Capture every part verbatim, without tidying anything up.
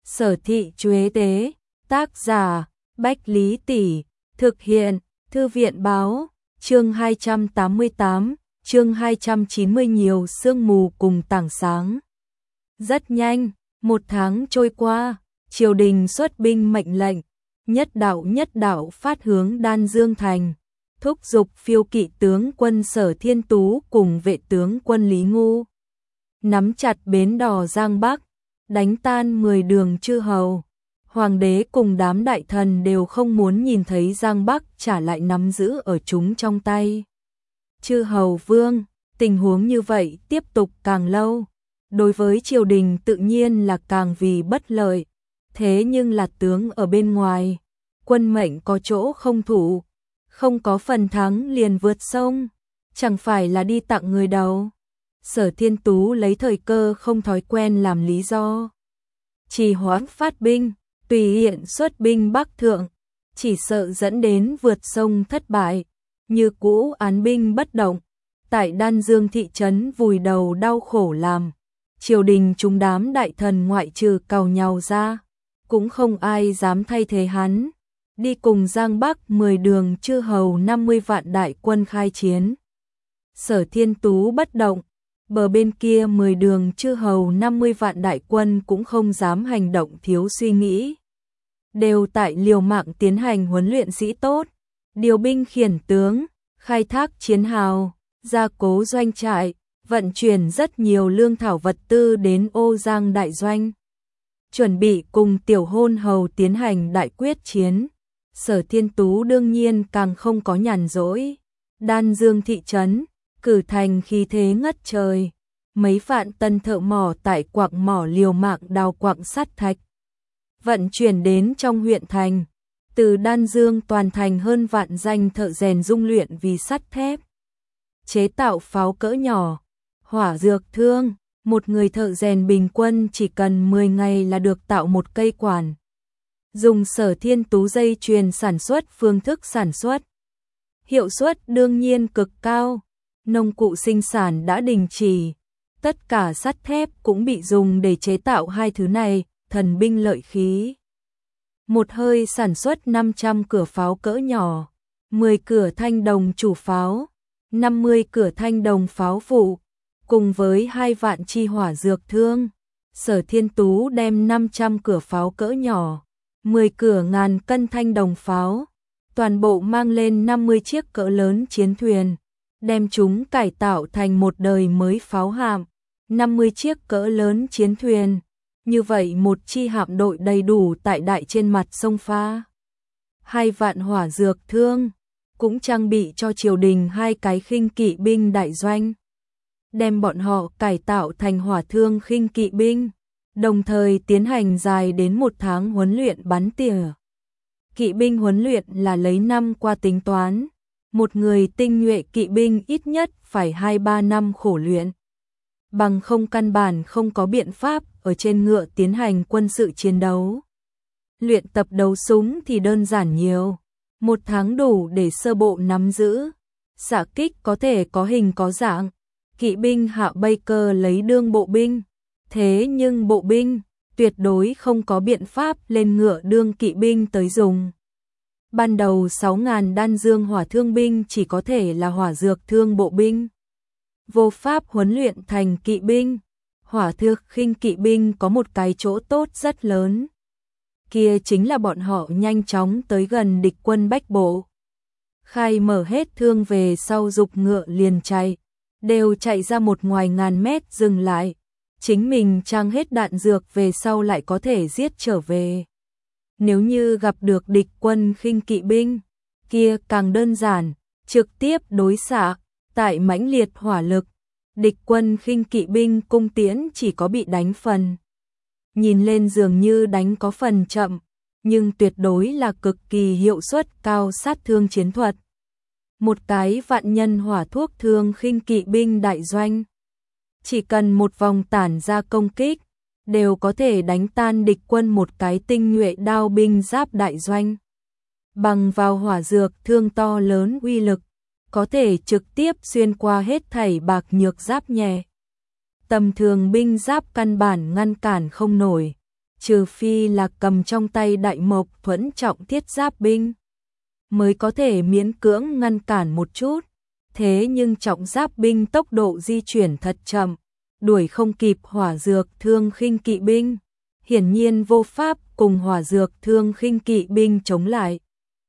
Sở Thị Chuế Tế, tác giả, Bách Lý Tỷ, thực hiện, Thư viện Báo, chương hai trăm tám mươi tám, chương hai trăm chín mươi nhiều sương mù cùng tảng sáng. Rất nhanh, một tháng trôi qua, triều đình xuất binh mệnh lệnh, nhất đạo nhất đạo phát hướng Đan Dương Thành, thúc giục phiêu kỵ tướng quân Sở Thiên Tú cùng vệ tướng quân Lý Ngu. Nắm chặt bến đò Giang Bắc, đánh tan mười đường chư hầu. Hoàng đế cùng đám đại thần đều không muốn nhìn thấy Giang Bắc trả lại nắm giữ ở chúng trong tay chư hầu vương. Tình huống như vậy tiếp tục càng lâu, đối với triều đình tự nhiên là càng vì bất lợi. Thế nhưng là tướng ở bên ngoài, quân mệnh có chỗ không thủ, không có phần thắng liền vượt sông, chẳng phải là đi tặng người đầu. Sở Thiên Tú lấy thời cơ không thói quen làm lý do, trì hoãn phát binh, tùy hiện xuất binh Bắc Thượng, chỉ sợ dẫn đến vượt sông thất bại, như cũ án binh bất động, tại Đan Dương thị trấn vùi đầu đau khổ làm. Triều đình chúng đám đại thần ngoại trừ càu nhàu ra, cũng không ai dám thay thế hắn, đi cùng Giang Bắc mười đường chư hầu năm mươi vạn đại quân khai chiến. Sở Thiên Tú bất động, bờ bên kia mười đường chư hầu năm mươi vạn đại quân cũng không dám hành động thiếu suy nghĩ. Đều tại liều mạng tiến hành huấn luyện sĩ tốt, điều binh khiển tướng, khai thác chiến hào, gia cố doanh trại, vận chuyển rất nhiều lương thảo vật tư đến Ô Giang đại doanh. Chuẩn bị cùng tiểu hôn hầu tiến hành đại quyết chiến. Sở Thiên Tú đương nhiên càng không có nhàn rỗi. Đan Dương thị trấn, cử thành khí thế ngất trời. Mấy vạn tân thợ mỏ tại quặng mỏ liều mạng đào quặng sắt thạch, vận chuyển đến trong huyện thành. Từ Đan Dương toàn thành hơn vạn danh thợ rèn dung luyện vì sắt thép, chế tạo pháo cỡ nhỏ, hỏa dược thương. Một người thợ rèn bình quân chỉ cần mười ngày là được tạo một cây quản. Dùng Sở Thiên Tú dây chuyền sản xuất phương thức sản xuất, hiệu suất đương nhiên cực cao. Nông cụ sinh sản đã đình chỉ, tất cả sắt thép cũng bị dùng để chế tạo hai thứ này, thần binh lợi khí. Một hơi sản xuất năm trăm cửa pháo cỡ nhỏ, mười cửa thanh đồng chủ pháo, năm mươi cửa thanh đồng pháo phụ, cùng với hai vạn chi hỏa dược thương. Sở Thiên Tú đem năm trăm cửa pháo cỡ nhỏ, mười cửa ngàn cân thanh đồng pháo, toàn bộ mang lên năm mươi chiếc cỡ lớn chiến thuyền, đem chúng cải tạo thành một đời mới pháo hạm, năm mươi chiếc cỡ lớn chiến thuyền. Như vậy một chi hạm đội đầy đủ tại đại trên mặt sông pha. Hai vạn hỏa dược thương, cũng trang bị cho triều đình hai cái khinh kỵ binh đại doanh, đem bọn họ cải tạo thành hỏa thương khinh kỵ binh, đồng thời tiến hành dài đến một tháng huấn luyện bắn tỉa. Kỵ binh huấn luyện là lấy năm qua tính toán, một người tinh nhuệ kỵ binh ít nhất phải hai ba năm khổ luyện, bằng không căn bản không có biện pháp ở trên ngựa tiến hành quân sự chiến đấu. Luyện tập đấu súng thì đơn giản nhiều, một tháng đủ để sơ bộ nắm giữ. Xạ kích có thể có hình có dạng, kỵ binh hạ Baker lấy đương bộ binh, thế nhưng bộ binh tuyệt đối không có biện pháp lên ngựa đương kỵ binh tới dùng. Ban đầu sáu nghìn Đan Dương hỏa thương binh chỉ có thể là hỏa dược thương bộ binh, vô pháp huấn luyện thành kỵ binh. Hỏa thước khinh kỵ binh có một cái chỗ tốt rất lớn, kia chính là bọn họ nhanh chóng tới gần địch quân bách bộ. Khai mở hết thương về sau dục ngựa liền chạy, đều chạy ra một ngoài ngàn mét dừng lại, chính mình trang hết đạn dược về sau lại có thể giết trở về. Nếu như gặp được địch quân khinh kỵ binh, kia càng đơn giản, trực tiếp đối xạ, tại mãnh liệt hỏa lực, địch quân khinh kỵ binh cung tiễn chỉ có bị đánh phần. Nhìn lên dường như đánh có phần chậm, nhưng tuyệt đối là cực kỳ hiệu suất cao sát thương chiến thuật. Một cái vạn nhân hỏa thuốc thương khinh kỵ binh đại doanh, chỉ cần một vòng tản ra công kích, đều có thể đánh tan địch quân một cái tinh nhuệ đao binh giáp đại doanh. Bằng vào hỏa dược thương to lớn uy lực, có thể trực tiếp xuyên qua hết thảy bạc nhược giáp nhẹ. Tầm thường binh giáp căn bản ngăn cản không nổi, trừ phi là cầm trong tay đại mộc thuẫn trọng thiết giáp binh, mới có thể miễn cưỡng ngăn cản một chút. Thế nhưng trọng giáp binh tốc độ di chuyển thật chậm, đuổi không kịp hỏa dược thương khinh kỵ binh, hiển nhiên vô pháp cùng hỏa dược thương khinh kỵ binh chống lại.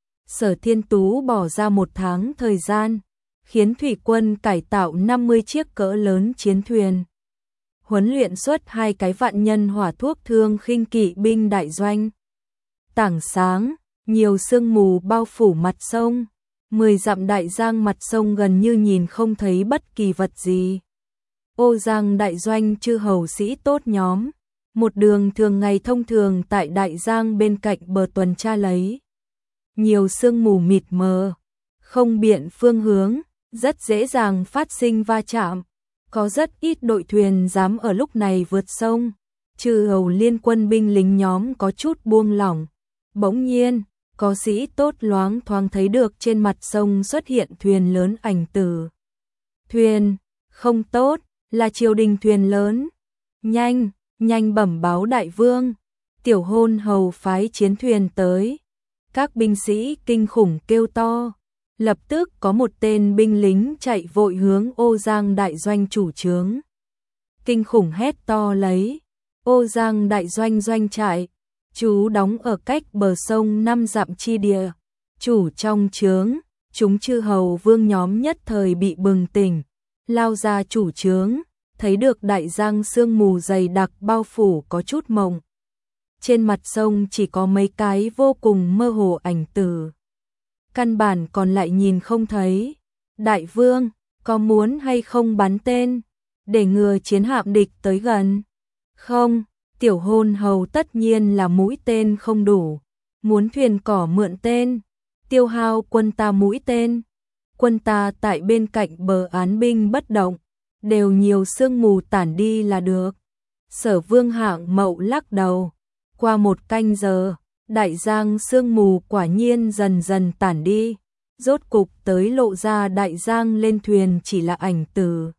Sở Thiên Tú bỏ ra một tháng thời gian, khiến thủy quân cải tạo năm mươi chiếc cỡ lớn chiến thuyền, huấn luyện xuất hai cái vạn nhân hỏa thuốc thương khinh kỵ binh đại doanh. Tảng sáng, nhiều sương mù bao phủ mặt sông, mười dặm đại giang mặt sông gần như nhìn không thấy bất kỳ vật gì. Ô Giang đại doanh chư hầu sĩ tốt nhóm, một đường thường ngày thông thường tại đại giang bên cạnh bờ tuần tra lấy. Nhiều sương mù mịt mờ, không biện phương hướng, rất dễ dàng phát sinh va chạm. Có rất ít đội thuyền dám ở lúc này vượt sông, chư hầu liên quân binh lính nhóm có chút buông lỏng. Bỗng nhiên, có sĩ tốt loáng thoáng thấy được trên mặt sông xuất hiện thuyền lớn ảnh tử. Thuyền, không tốt, là triều đình thuyền lớn. Nhanh, nhanh bẩm báo đại vương, tiểu hôn hầu phái chiến thuyền tới. Các binh sĩ kinh khủng kêu to. Lập tức có một tên binh lính chạy vội hướng Ô Giang đại doanh chủ trướng. Kinh khủng hét to lấy. Ô Giang đại doanh doanh trại, chú đóng ở cách bờ sông năm dặm chi địa. Chủ trong trướng, chúng chư hầu vương nhóm nhất thời bị bừng tỉnh, lao ra chủ trướng, thấy được đại giang sương mù dày đặc bao phủ có chút mộng. Trên mặt sông chỉ có mấy cái vô cùng mơ hồ ảnh tử. Căn bản còn lại nhìn không thấy. Đại vương, có muốn hay không bắn tên, để ngừa chiến hạm địch tới gần? Không, tiểu hôn hầu tất nhiên là mũi tên không đủ. Muốn thuyền cỏ mượn tên, tiêu hao quân ta mũi tên. Quân ta tại bên cạnh bờ án binh bất động, đều nhiều sương mù tản đi là được. Sở Vương Hạng Mậu lắc đầu. Qua một canh giờ, đại giang sương mù quả nhiên dần dần tản đi, rốt cục tới lộ ra đại giang lên thuyền chỉ là ảnh tử.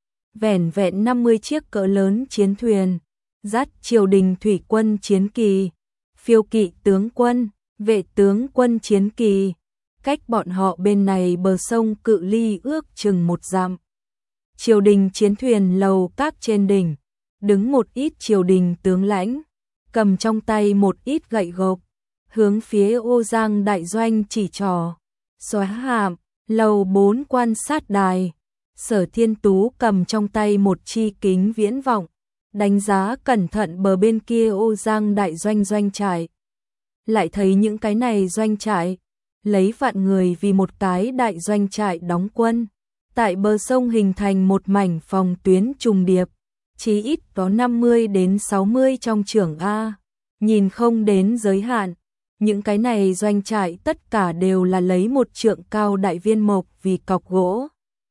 Vẻn vẹn năm mươi chiếc cỡ lớn chiến thuyền, dắt triều đình thủy quân chiến kỳ, phiêu kỵ tướng quân, vệ tướng quân chiến kỳ, cách bọn họ bên này bờ sông cự ly ước chừng một dặm. Triều đình chiến thuyền lầu các trên đỉnh, đứng một ít triều đình tướng lãnh, cầm trong tay một ít gậy gộc, hướng phía Ô Giang đại doanh chỉ trỏ. Xóa hạm, lầu bốn quan sát đài. Sở Thiên Tú cầm trong tay một chi kính viễn vọng, đánh giá cẩn thận bờ bên kia Ô Giang đại doanh doanh trại. Lại thấy những cái này doanh trại, lấy vạn người vì một cái đại doanh trại đóng quân, tại bờ sông hình thành một mảnh phòng tuyến trùng điệp, chí ít có năm mươi đến sáu mươi trong trưởng A, nhìn không đến giới hạn. Những cái này doanh trại tất cả đều là lấy một trượng cao đại viên mộc vì cọc gỗ.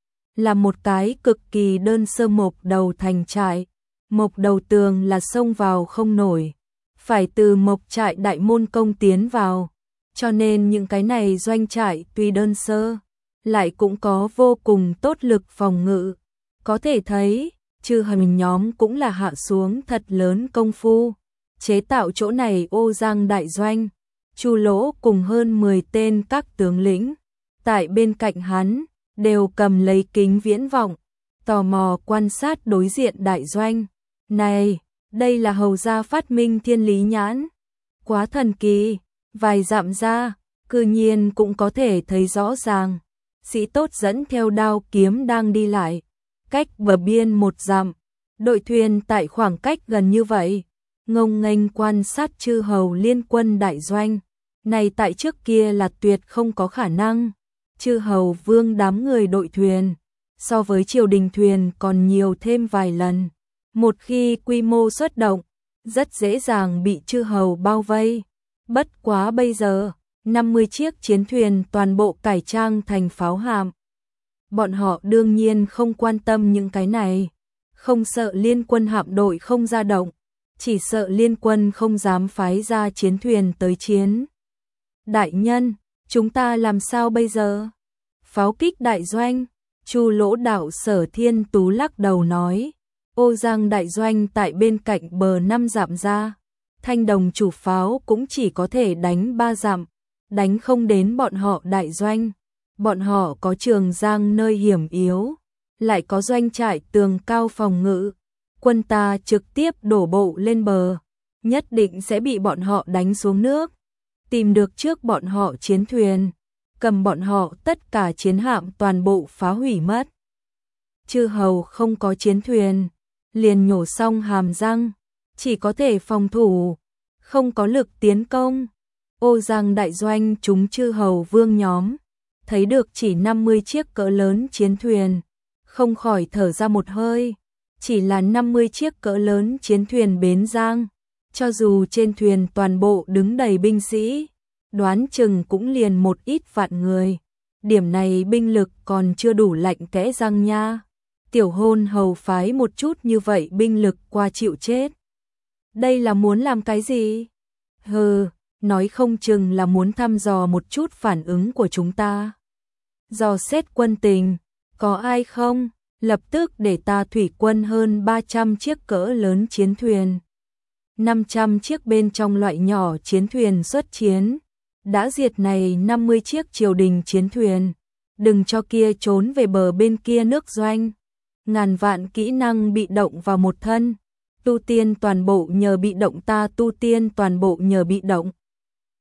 Là một cái cực kỳ đơn sơ mộc đầu thành trại. Mộc đầu tường là xông vào không nổi, phải từ mộc trại đại môn công tiến vào. Cho nên những cái này doanh trại tuy đơn sơ, lại cũng có vô cùng tốt lực phòng ngự. Có thể thấy, chư hầu nhóm cũng là hạ xuống thật lớn công phu, chế tạo chỗ này Ô Giang đại doanh. Chu Lỗ cùng hơn mười tên các tướng lĩnh, tại bên cạnh hắn, đều cầm lấy kính viễn vọng, tò mò quan sát đối diện đại doanh. Này, đây là hầu gia phát minh thiên lý nhãn. Quá thần kỳ, vài dặm ra, cư nhiên cũng có thể thấy rõ ràng. Sĩ tốt dẫn theo đao kiếm đang đi lại, cách bờ biên một dặm, đội thuyền tại khoảng cách gần như vậy, ngông nghênh quan sát chư hầu liên quân đại doanh. Này tại trước kia là tuyệt không có khả năng. Chư hầu vương đám người đội thuyền, so với triều đình thuyền còn nhiều thêm vài lần. Một khi quy mô xuất động, rất dễ dàng bị chư hầu bao vây. Bất quá bây giờ, năm mươi chiếc chiến thuyền toàn bộ cải trang thành pháo hạm. Bọn họ đương nhiên không quan tâm những cái này, không sợ liên quân hạm đội không ra động, chỉ sợ liên quân không dám phái ra chiến thuyền tới chiến. Đại nhân, chúng ta làm sao bây giờ? Pháo kích đại doanh, Chu Lỗ đạo Sở Thiên Tú lắc đầu nói, Ô Giang đại doanh tại bên cạnh bờ năm dặm ra, thanh đồng chủ pháo cũng chỉ có thể đánh ba dặm, đánh không đến bọn họ đại doanh. Bọn họ có Trường Giang nơi hiểm yếu, lại có doanh trại tường cao phòng ngự. Quân ta trực tiếp đổ bộ lên bờ, nhất định sẽ bị bọn họ đánh xuống nước. Tìm được trước bọn họ chiến thuyền, cầm bọn họ tất cả chiến hạm toàn bộ phá hủy mất. Chư hầu không có chiến thuyền, liền nhổ xong hàm răng, chỉ có thể phòng thủ, không có lực tiến công. Ô Giang đại doanh chúng chư hầu vương nhóm, thấy được chỉ năm mươi chiếc cỡ lớn chiến thuyền, không khỏi thở ra một hơi. Chỉ là năm mươi chiếc cỡ lớn chiến thuyền bến Giang, cho dù trên thuyền toàn bộ đứng đầy binh sĩ, đoán chừng cũng liền một ít vạn người. Điểm này binh lực còn chưa đủ lạnh kẽ răng nha. Tiểu hôn hầu phái một chút như vậy binh lực qua chịu chết. Đây là muốn làm cái gì? Hừ, nói không chừng là muốn thăm dò một chút phản ứng của chúng ta. Dò xét quân tình, có ai không? Lập tức để ta thủy quân hơn ba trăm chiếc cỡ lớn chiến thuyền. năm trăm chiếc bên trong loại nhỏ chiến thuyền xuất chiến. Đã diệt này năm mươi chiếc triều đình chiến thuyền. Đừng cho kia trốn về bờ bên kia nước doanh. Ngàn vạn kỹ năng bị động vào một thân. Tu tiên toàn bộ nhờ bị động ta tu tiên toàn bộ nhờ bị động.